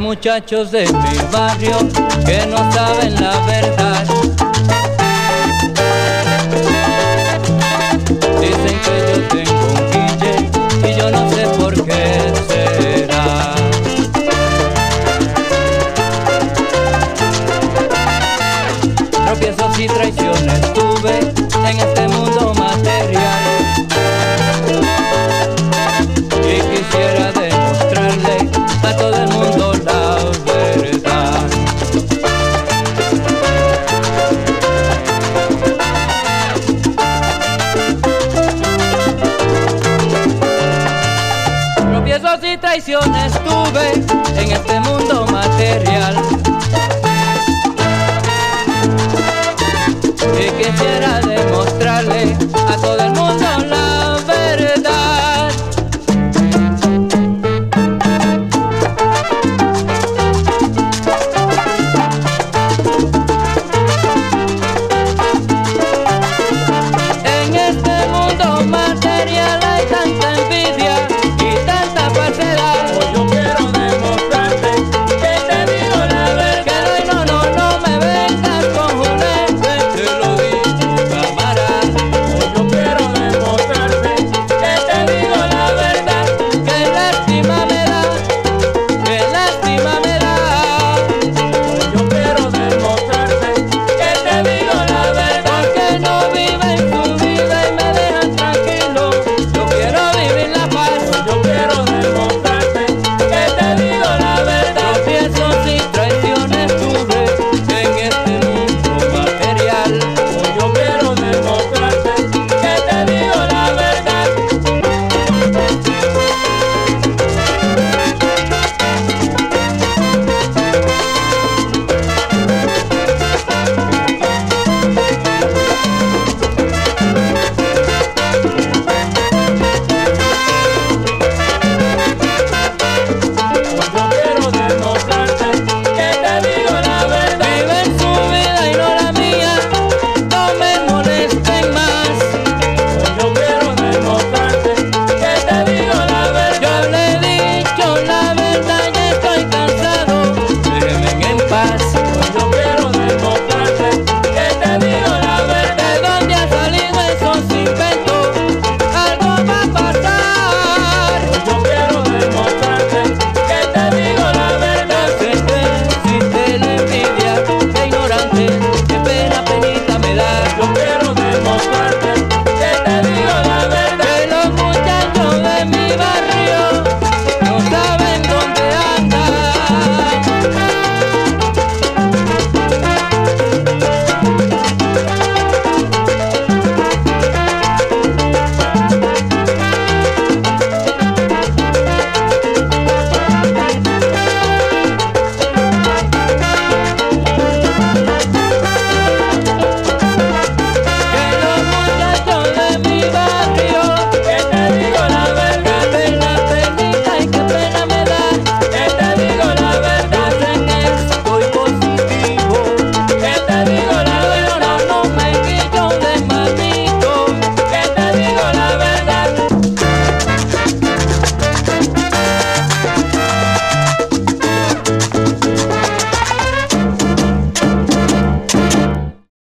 muchachos de mi barrio que no saben la verdad. Dicen que yo tengo un guille y yo no sé por qué será. Tropiezos y traiciones tuve en este mundo material y quisiera demostrarle a todo el mundo la verdad. Tropiezos y traiciones tuve en este mundo